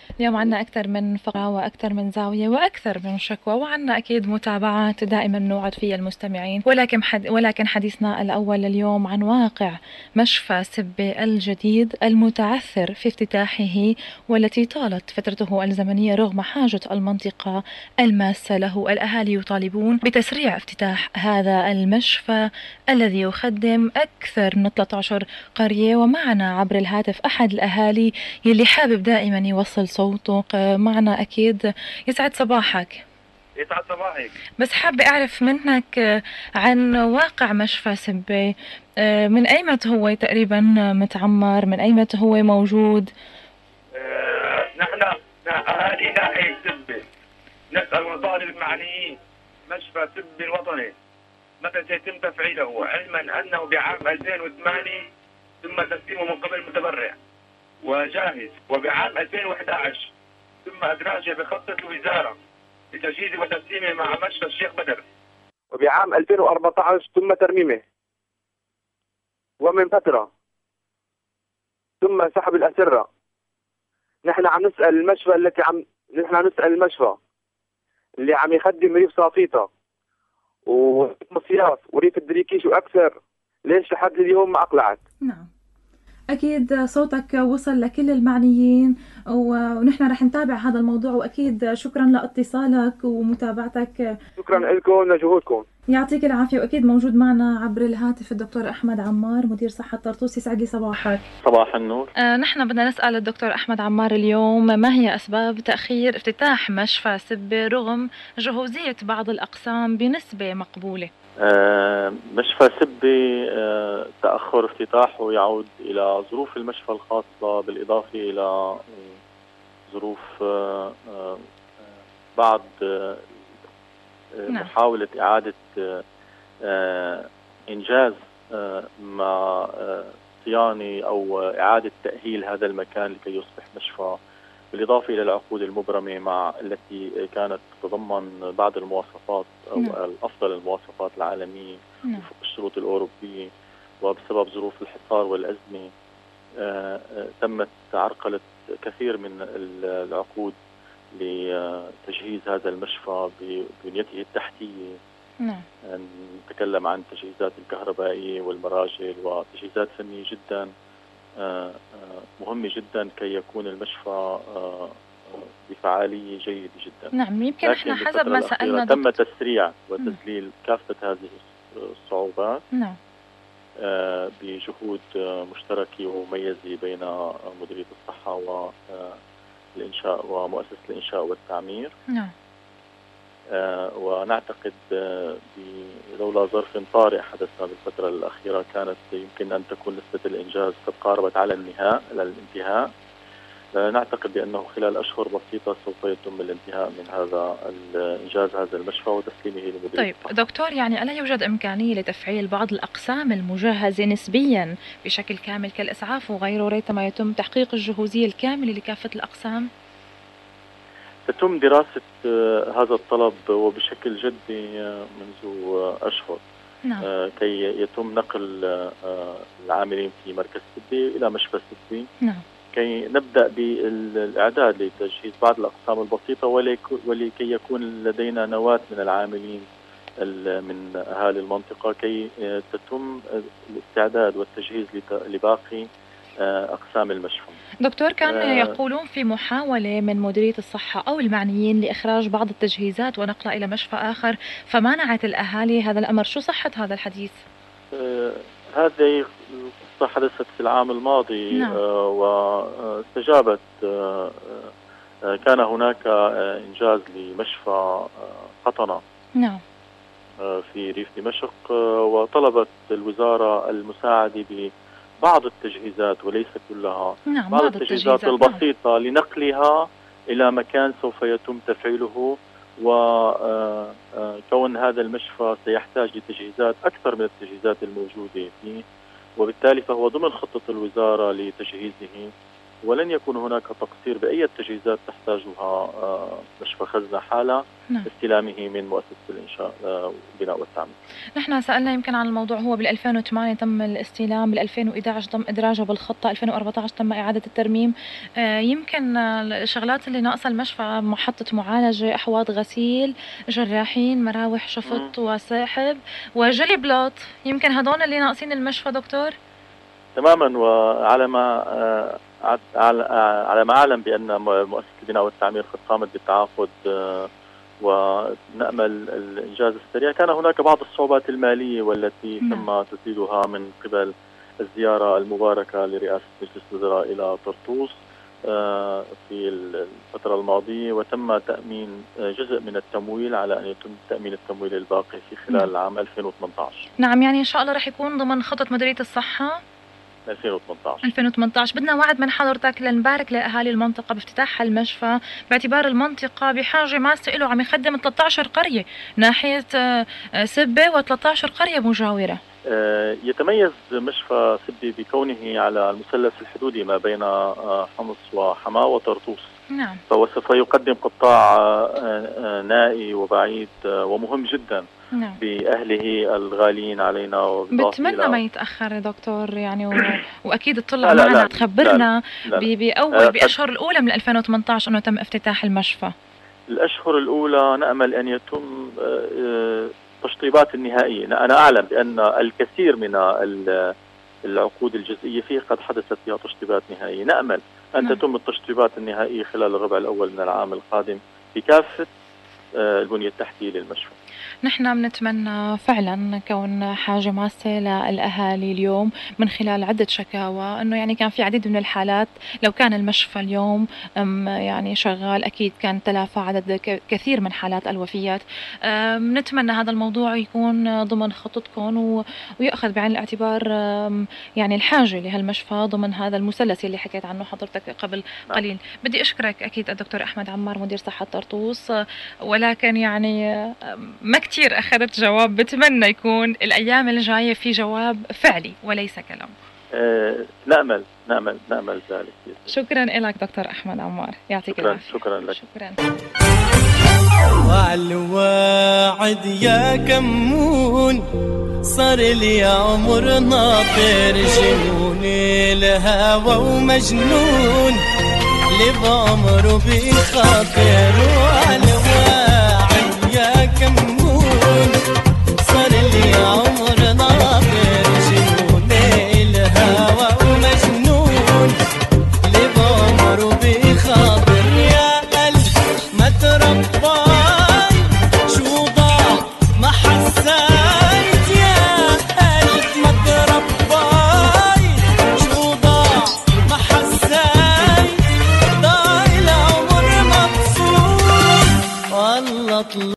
اليوم عنا أكثر من فقرة وأكثر من زاوية وأكثر من شكوى، وعنا أكيد متابعات دائما نوعد فيها المستمعين، ولكن حديثنا الأول اليوم عن واقع مشفى سبة الجديد المتعثر في افتتاحه، والتي طالت فترته الزمنية رغم حاجة المنطقة الماسة له. الأهالي يطالبون بتسريع افتتاح هذا المشفى الذي يخدم أكثر من 13 قرية. ومعنا عبر الهاتف أحد الأهالي يلي حابب دائما يوصل صوته معنا. أكيد يسعد صباحك. يسعد صباحك. بس حابة أعرف منك عن واقع مشفى سبة. من أيمت هو تقريبا متعمر؟ من أيمت هو موجود؟ نحن أهالي ناحية سبة نسأل ونطالب المعنيين مشفى سبة الوطني متى سيتم تفعيله، علما أنه بعام 2008 تم تسليمه من قبل المتبرع وجاهز، وبعام 2011 تم إدراجه بخطة الوزارة لتجهيزه وتسليمه مع مشفى الشيخ بدر، وبعام 2014 تم ترميمه، ومن فترة تم سحب الأسرة. نحن عم نسأل المشفى اللي عم يخدم ريف صافيطة ومصياف وريف الدريكيش وأكثر، ليش لحد اليوم ما أقلعت؟ نعم، أكيد صوتك وصل لكل المعنيين، ونحن رح نتابع هذا الموضوع. وأكيد شكرا لاتصالك ومتابعتك. شكرا لكم لجهودكم. يعطيك العافية. وأكيد موجود معنا عبر الهاتف الدكتور أحمد عمار، مدير صحة طرطوس. يسعد لي صباحك. صباح النور. نحن بدنا نسأل الدكتور أحمد عمار اليوم، ما هي أسباب تأخير افتتاح مشفى سبة رغم جهوزية بعض الأقسام بنسبة مقبولة؟ مشفى سبة تأخر افتتاحه يعود إلى ظروف المشفى الخاصة، بالإضافة إلى ظروف بعض محاولة إعادة إنجاز ما صيانة أو إعادة تأهيل هذا المكان لكي يصبح مشفى، بالإضافة إلى العقود المبرمة مع التي كانت تتضمن بعض المواصفات أو الأفضل المواصفات العالمية وفق الشروط الأوروبية، وبسبب ظروف الحصار والأزمة تمت عرقلة كثير من العقود لتجهيز هذا المشفى ببنيته التحتية. نتكلم عن التجهيزات الكهربائية والمراجل وتجهيزات فنية جدا مهمة جدا كي يكون المشفى بفعالية جيدة جدا. نعم، يمكن احنا حسب ما سألنا تم تسريع وتذليل كافة هذه الصعوبات بجهود مشتركة ومميزة بين مديرية الصحة والإنشاء ومؤسسة الإنشاء والتعمير. نعم. ونعتقد لولا ظرف طارئ حدثنا بالفترة الأخيرة كانت يمكن أن تكون نسبة الإنجاز قد قاربت على الانتهاء. نعتقد بأنه خلال أشهر بسيطة سوف يتم الانتهاء من هذا إنجاز هذا المشفى وتسليمه لمديرية. طيب دكتور، يعني ألا يوجد إمكانية لتفعيل بعض الأقسام المجهزة نسبيا بشكل كامل كالإسعاف وغيره ريثما يتم تحقيق الجهوزية الكاملة لكافة الأقسام؟ تتم دراسة هذا الطلب وبشكل جدي منذ أشهر. نعم. كي يتم نقل العاملين في مركز سبة إلى مشفى سبة. نعم. كي نبدأ بالإعداد لتجهيز بعض الأقسام البسيطة ولكي يكون لدينا نواة من العاملين من أهالي المنطقة كي تتم الاستعداد والتجهيز لباقي أقسام المشفى. دكتور، كان يقولون في محاولة من مديرية الصحة أو المعنيين لإخراج بعض التجهيزات ونقلها إلى مشفى آخر فمنعت الأهالي هذا الأمر. شو صحة هذا الحديث؟ هذه القصة حدثت في العام الماضي. نعم. واستجابت كان هناك إنجاز لمشفى قطنة. نعم. في ريف دمشق، وطلبت الوزارة المساعدة ببعض التجهيزات وليس كلها. نعم. بعض التجهيزات البسيطة لنقلها إلى مكان سوف يتم تفعيله، وكون هذا المشفى سيحتاج لتجهيزات أكثر من التجهيزات الموجودة فيه، وبالتالي فهو ضمن خطة الوزارة لتجهيزه ولن يكون هناك تقصير بأي تجهيزات تحتاجها مشفى خزنة حال استلامه من مؤسسة الإنشاء والبناء والتعمير. نحن سألنا يمكن عن الموضوع، هو بال2008 تم الاستلام، بال2011 تم إدراجه بالخطة، 2014 تم إعادة الترميم. يمكن الشغلات اللي ناقصة المشفى محطة معالجة، أحواض غسيل، جراحين، مراوح شفط وساحب وجلي بلاط، يمكن هدول اللي ناقصين المشفى دكتور؟ تماما. وعلى ما على ما أعلم بأن مؤسسة البناء والتعمير قد قامت بالتعاقد ونأمل الإنجاز السريع. كان هناك بعض الصعوبات المالية والتي تم تسديدها من قبل الزيارة المباركة لرئاسة مجلس الوزراء إلى طرطوس في الفترة الماضية، وتم تأمين جزء من التمويل على أن يتم تأمين التمويل الباقي في خلال العام 2018. نعم، يعني إن شاء الله رح يكون ضمن خطة مديرية الصحة 2018. بدنا وعد من حضرتك لنبارك لأهالي المنطقة بافتتاح المشفى، باعتبار المنطقة بحاجة ماسة له، عم يخدم 13 قرية ناحية سبة و13 قرية مجاورة. يتميز مشفى سبة بكونه على المثلث الحدودي ما بين حمص وحماة وطرطوس. نعم. فسوف يقدم قطاع نائي وبعيد ومهم جدا. نعم. بأهله الغاليين علينا. بتمنى ما يتأخر دكتور يعني وأكيد تطلع معنا تخبرنا بأشهر الأولى من 2018 أنه تم افتتاح المشفى. الأشهر الأولى نأمل أن يتم التشطيبات النهائية. أنا أعلم بأن الكثير من العقود الجزئية فيه قد حدثت فيها تشطيبات نهائية. نأمل أن تتم التشطيبات النهائية خلال الربع الأول من العام القادم في كافة البنية التحتية للمشفى. نحن بنتمنى فعلا كون حاجة ماسة للأهالي اليوم من خلال عدة شكاوى، أنه يعني كان في عديد من الحالات لو كان المشفى اليوم يعني شغال أكيد كان تلافى عدد كثير من حالات الوفيات. بنتمنى هذا الموضوع يكون ضمن خطتكم ويأخذ بعين الاعتبار يعني الحاجة لهالمشفى ضمن هذا المثلث اللي حكيت عنه حضرتك قبل قليل. بدي أشكرك أكيد الدكتور أحمد عمار مدير صحة طرطوس، ولكن يعني ما كتير أخذت جواب، بتمنى يكون الأيام الجاية في جواب فعلي وليس كلام. نأمل ذلك. شكرا لك دكتور أحمد عمار، يعطيك العافية. شكرا لك. شكرا. وعالواعد يا كمون صار لي عمر ناطر جنون الهوى ومجنون اللي بعمره بخاطر. وعالواعد يا كمون صار لي عمر ناطر جنون الهوى ومجنون اللي بعمره بخاطر. يا قلب ما ترباي شو ضاع ما حسيت، يا قلب ما ترباي شو ضاع ما حسيت، ضاع العمر مبسوط والله